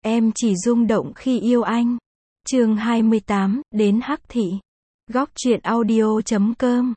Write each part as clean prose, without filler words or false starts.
Em chỉ rung động khi yêu anh. Chương 28, đến Hắc Thị. Góc truyện audio.com.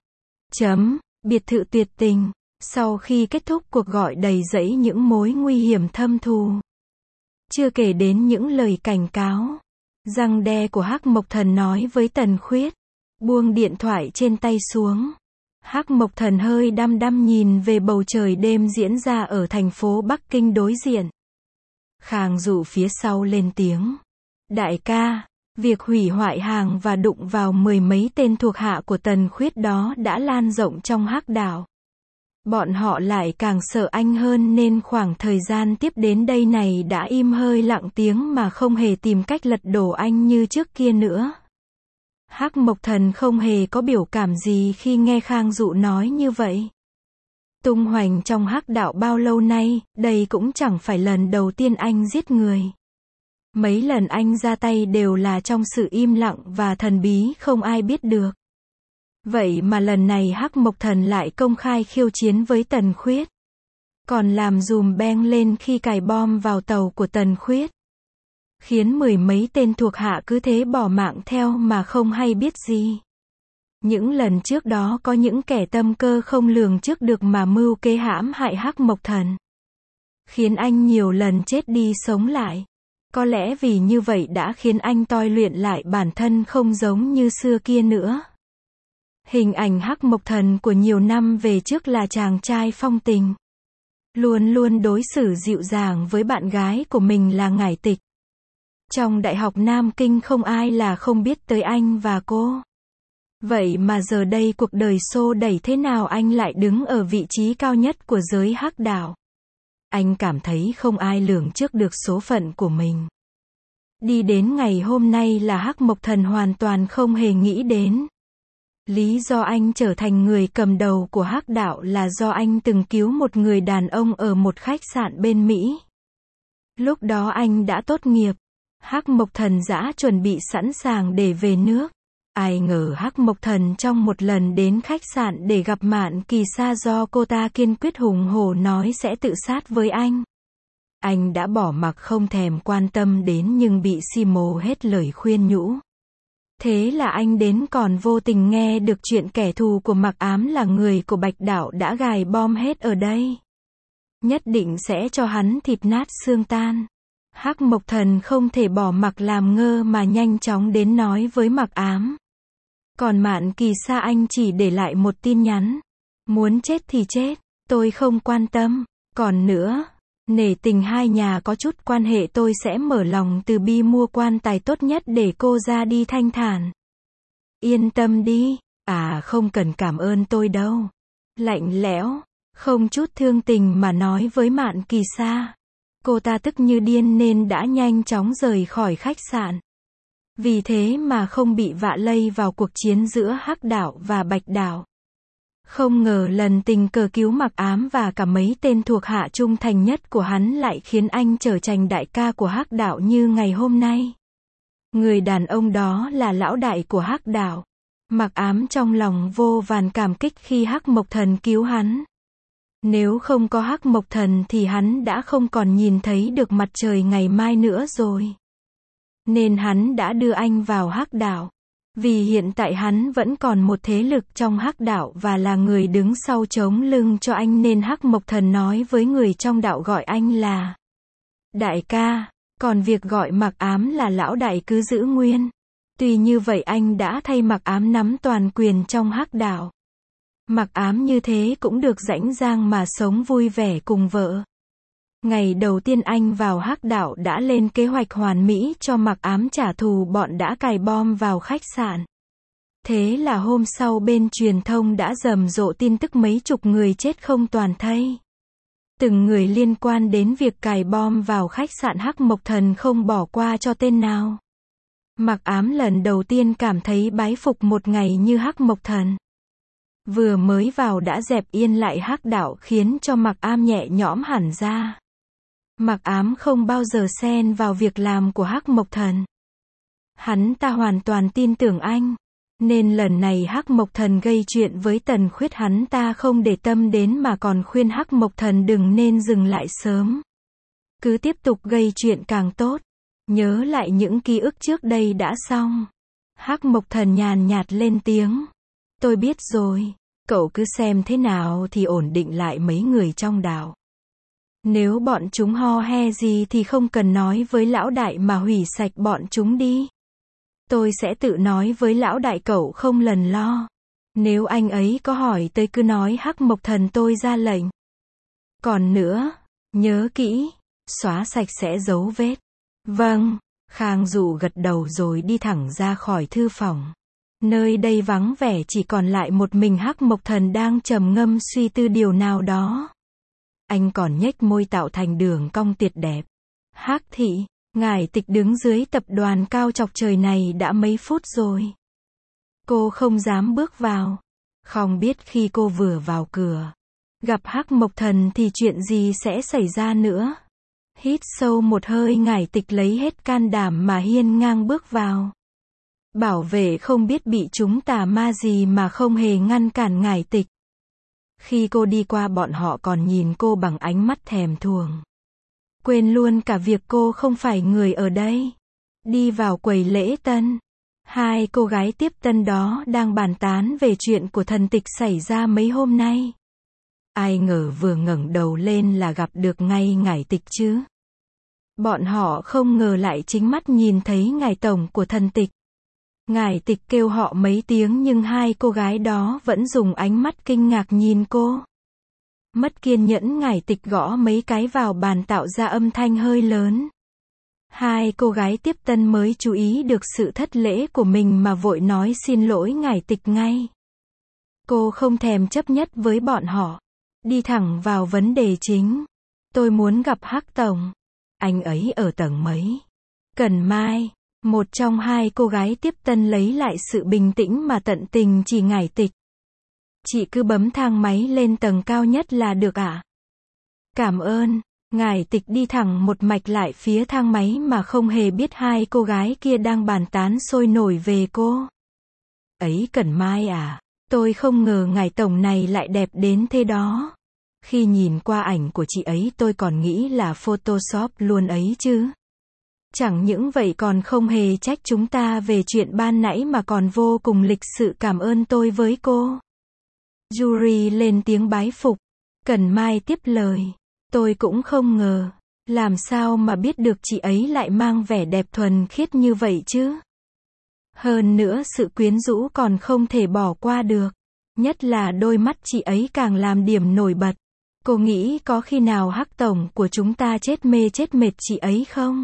Biệt thự tuyệt tình. Sau khi kết thúc cuộc gọi đầy dẫy những mối nguy hiểm thâm thù, chưa kể đến những lời cảnh cáo, giằng đe của Hắc Mộc Thần nói với Tần Khuyết, buông điện thoại trên tay xuống. Hắc Mộc Thần hơi đăm đăm nhìn về bầu trời đêm diễn ra ở thành phố Bắc Kinh đối diện. Khang Dụ phía sau lên tiếng. Đại ca, việc hủy hoại hàng và đụng vào mười mấy tên thuộc hạ của Tần Khuyết đó đã lan rộng trong Hắc đảo. Bọn họ lại càng sợ anh hơn nên khoảng thời gian tiếp đến đây này đã im hơi lặng tiếng mà không hề tìm cách lật đổ anh như trước kia nữa. Hắc Mộc Thần không hề có biểu cảm gì khi nghe Khang Dụ nói như vậy. Tung hoành trong Hắc đạo bao lâu nay, đây cũng chẳng phải lần đầu tiên anh giết người. Mấy lần anh ra tay đều là trong sự im lặng và thần bí không ai biết được. Vậy mà lần này Hắc Mộc Thần lại công khai khiêu chiến với Tần Khuyết. Còn làm dùm beng lên khi cài bom vào tàu của Tần Khuyết. Khiến mười mấy tên thuộc hạ cứ thế bỏ mạng theo mà không hay biết gì. Những lần trước đó có những kẻ tâm cơ không lường trước được mà mưu kế hãm hại Hắc Mộc Thần. Khiến anh nhiều lần chết đi sống lại. Có lẽ vì như vậy đã khiến anh tôi luyện lại bản thân không giống như xưa kia nữa. Hình ảnh Hắc Mộc Thần của nhiều năm về trước là chàng trai phong tình. Luôn luôn đối xử dịu dàng với bạn gái của mình là Ngải Tịch. Trong Đại học Nam Kinh không ai là không biết tới anh và cô. Vậy mà giờ đây cuộc đời xô đẩy thế nào anh lại đứng ở vị trí cao nhất của giới Hắc đảo. Anh cảm thấy không ai lường trước được số phận của mình. Đi đến ngày hôm nay là Hắc Mộc Thần hoàn toàn không hề nghĩ đến. Lý do anh trở thành người cầm đầu của Hắc đạo là do anh từng cứu một người đàn ông ở một khách sạn bên Mỹ. Lúc đó anh đã tốt nghiệp. Hắc Mộc Thần đã chuẩn bị sẵn sàng để về nước. Ai ngờ Hắc Mộc Thần trong một lần đến khách sạn để gặp Mạn Kỳ Sa do cô ta kiên quyết hùng hổ nói sẽ tự sát với anh. Anh đã bỏ mặc không thèm quan tâm đến nhưng bị Simo hết lời khuyên nhủ. Thế là anh đến còn vô tình nghe được chuyện kẻ thù của Mạc Ám là người của Bạch Đạo đã gài bom hết ở đây. Nhất định sẽ cho hắn thịt nát xương tan. Hắc Mộc Thần không thể bỏ mặc làm ngơ mà nhanh chóng đến nói với Mạc Ám. Còn Mạn Kỳ Sa anh chỉ để lại một tin nhắn. Muốn chết thì chết, tôi không quan tâm. Còn nữa, nể tình hai nhà có chút quan hệ tôi sẽ mở lòng từ bi mua quan tài tốt nhất để cô ra đi thanh thản. Yên tâm đi, không cần cảm ơn tôi đâu. Lạnh lẽo, không chút thương tình mà nói với Mạn Kỳ Sa. Cô ta tức như điên nên đã nhanh chóng rời khỏi khách sạn. Vì thế mà không bị vạ lây vào cuộc chiến giữa Hắc đạo và Bạch đạo. Không ngờ lần tình cờ cứu Mạc Ám và cả mấy tên thuộc hạ trung thành nhất của hắn lại khiến anh trở thành đại ca của Hắc đạo như ngày hôm nay. Người đàn ông đó là lão đại của Hắc đạo. Mạc Ám trong lòng vô vàn cảm kích khi Hắc Mộc Thần cứu hắn. Nếu không có Hắc Mộc Thần thì hắn đã không còn nhìn thấy được mặt trời ngày mai nữa rồi. Nên hắn đã đưa anh vào Hắc đạo. Vì hiện tại hắn vẫn còn một thế lực trong Hắc đạo và là người đứng sau chống lưng cho anh nên Hắc Mộc Thần nói với người trong đạo gọi anh là đại ca, còn việc gọi Mạc Ám là lão đại cứ giữ nguyên. Tuy như vậy anh đã thay Mạc Ám nắm toàn quyền trong Hắc đạo. Mạc Ám như thế cũng được rảnh rang mà sống vui vẻ cùng vợ. Ngày đầu tiên anh vào Hắc đạo đã lên kế hoạch hoàn mỹ cho Mạc Ám trả thù bọn đã cài bom vào khách sạn. Thế là hôm sau bên truyền thông đã rầm rộ tin tức mấy chục người chết không toàn thây. Từng người liên quan đến việc cài bom vào khách sạn Hắc Mộc Thần không bỏ qua cho tên nào. Mạc Ám lần đầu tiên cảm thấy bái phục một ngày như Hắc Mộc Thần. Vừa mới vào đã dẹp yên lại Hắc đạo khiến cho Mạc Ám nhẹ nhõm hẳn ra. Mạc Ám không bao giờ xen vào việc làm của Hắc Mộc Thần. Hắn ta hoàn toàn tin tưởng anh. Nên lần này Hắc Mộc Thần gây chuyện với Tần Khuyết hắn ta không để tâm đến mà còn khuyên Hắc Mộc Thần đừng nên dừng lại sớm. Cứ tiếp tục gây chuyện càng tốt. Nhớ lại những ký ức trước đây đã xong. Hắc Mộc Thần nhàn nhạt lên tiếng. Tôi biết rồi, cậu cứ xem thế nào thì ổn định lại mấy người trong đảo. Nếu bọn chúng ho he gì thì không cần nói với lão đại mà hủy sạch bọn chúng đi. Tôi sẽ tự nói với lão đại, cậu không lần lo. Nếu anh ấy có hỏi tới cứ nói Hắc Mộc Thần tôi ra lệnh. Còn nữa, nhớ kỹ, xóa sạch sẽ dấu vết. Vâng, Khang Dụ gật đầu rồi đi thẳng ra khỏi thư phòng. Nơi đây vắng vẻ, chỉ còn lại một mình Hắc Mộc Thần đang trầm ngâm suy tư điều nào đó. Anh còn nhếch môi tạo thành đường cong tuyệt đẹp. Hắc thị, ngài Tịch đứng dưới tập đoàn cao chọc trời này đã mấy phút rồi. Cô không dám bước vào. Không biết khi cô vừa vào cửa, gặp Hắc Mộc Thần thì chuyện gì sẽ xảy ra nữa. Hít sâu một hơi, ngài Tịch lấy hết can đảm mà hiên ngang bước vào. Bảo vệ không biết bị chúng tà ma gì mà không hề ngăn cản ngài Tịch. Khi cô đi qua bọn họ còn nhìn cô bằng ánh mắt thèm thuồng. Quên luôn cả việc cô không phải người ở đây. Đi vào quầy lễ tân. Hai cô gái tiếp tân đó đang bàn tán về chuyện của thần tịch xảy ra mấy hôm nay. Ai ngờ vừa ngẩng đầu lên là gặp được ngay ngài Tịch chứ. Bọn họ không ngờ lại chính mắt nhìn thấy ngài tổng của thần tịch. Ngài Tịch kêu họ mấy tiếng nhưng hai cô gái đó vẫn dùng ánh mắt kinh ngạc nhìn cô. Mất kiên nhẫn, ngài Tịch gõ mấy cái vào bàn tạo ra âm thanh hơi lớn. Hai cô gái tiếp tân mới chú ý được sự thất lễ của mình mà vội nói xin lỗi ngài Tịch ngay. Cô không thèm chấp nhất với bọn họ. Đi thẳng vào vấn đề chính. Tôi muốn gặp Hắc tổng. Anh ấy ở tầng mấy? Cần Mai. Một trong hai cô gái tiếp tân lấy lại sự bình tĩnh mà tận tình chỉ ngài Tịch. Chị cứ bấm thang máy lên tầng cao nhất là được ạ. Cảm ơn. Ngài Tịch đi thẳng một mạch lại phía thang máy mà không hề biết hai cô gái kia đang bàn tán sôi nổi về cô. Ấy Cần Mai à, tôi không ngờ ngài tổng này lại đẹp đến thế đó. Khi nhìn qua ảnh của chị ấy tôi còn nghĩ là Photoshop luôn ấy chứ. Chẳng những vậy còn không hề trách chúng ta về chuyện ban nãy mà còn vô cùng lịch sự cảm ơn tôi với cô. Yuri lên tiếng bái phục. Cần Mai tiếp lời. Tôi cũng không ngờ. Làm sao mà biết được chị ấy lại mang vẻ đẹp thuần khiết như vậy chứ? Hơn nữa sự quyến rũ còn không thể bỏ qua được. Nhất là đôi mắt chị ấy càng làm điểm nổi bật. Cô nghĩ có khi nào Hắc tổng của chúng ta chết mê chết mệt chị ấy không?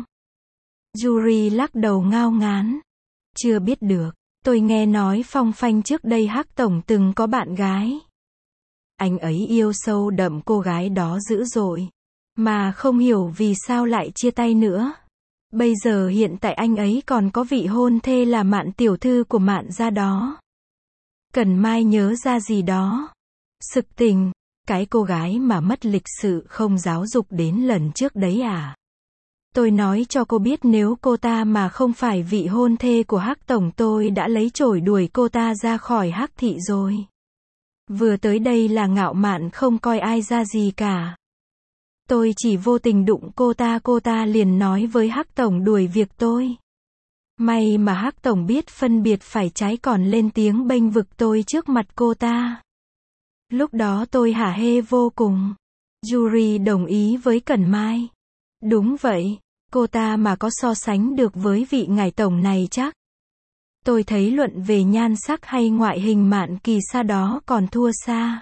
Yuri lắc đầu ngao ngán. Chưa biết được. Tôi nghe nói phong phanh trước đây Hắc tổng từng có bạn gái. Anh ấy yêu sâu đậm cô gái đó dữ dội. Mà không hiểu vì sao lại chia tay nữa. Bây giờ hiện tại anh ấy còn có vị hôn thê là Mạn tiểu thư của Mạn gia đó. Cần Mai nhớ ra gì đó. Sực tỉnh. Cái cô gái mà mất lịch sự không giáo dục đến lần trước đấy à? Tôi nói cho cô biết nếu cô ta mà không phải vị hôn thê của Hắc tổng tôi đã lấy chổi đuổi cô ta ra khỏi Hắc thị rồi. Vừa tới đây là ngạo mạn không coi ai ra gì cả. Tôi chỉ vô tình đụng cô ta liền nói với Hắc tổng đuổi việc tôi. May mà Hắc tổng biết phân biệt phải trái còn lên tiếng bênh vực tôi trước mặt cô ta. Lúc đó tôi hả hê vô cùng. Yuri đồng ý với Cẩn Mai. Đúng vậy, cô ta mà có so sánh được với vị ngài tổng này chắc. Tôi thấy luận về nhan sắc hay ngoại hình Mạn Kỳ Sa đó còn thua xa.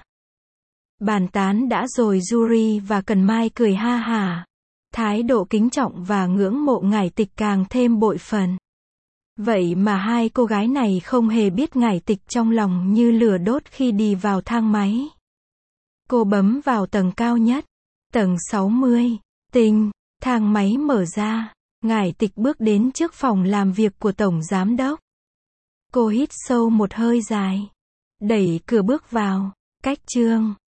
Bàn tán đã rồi Yuri và Cẩn Mai cười ha hả. Thái độ kính trọng và ngưỡng mộ ngài Tịch càng thêm bội phần. Vậy mà hai cô gái này không hề biết ngài Tịch trong lòng như lửa đốt khi đi vào thang máy. Cô bấm vào tầng cao nhất. Tầng 60. Tinh. Thang máy mở ra. Ngài Tịch bước đến trước phòng làm việc của Tổng Giám đốc. Cô hít sâu một hơi dài. Đẩy cửa bước vào. Cách chương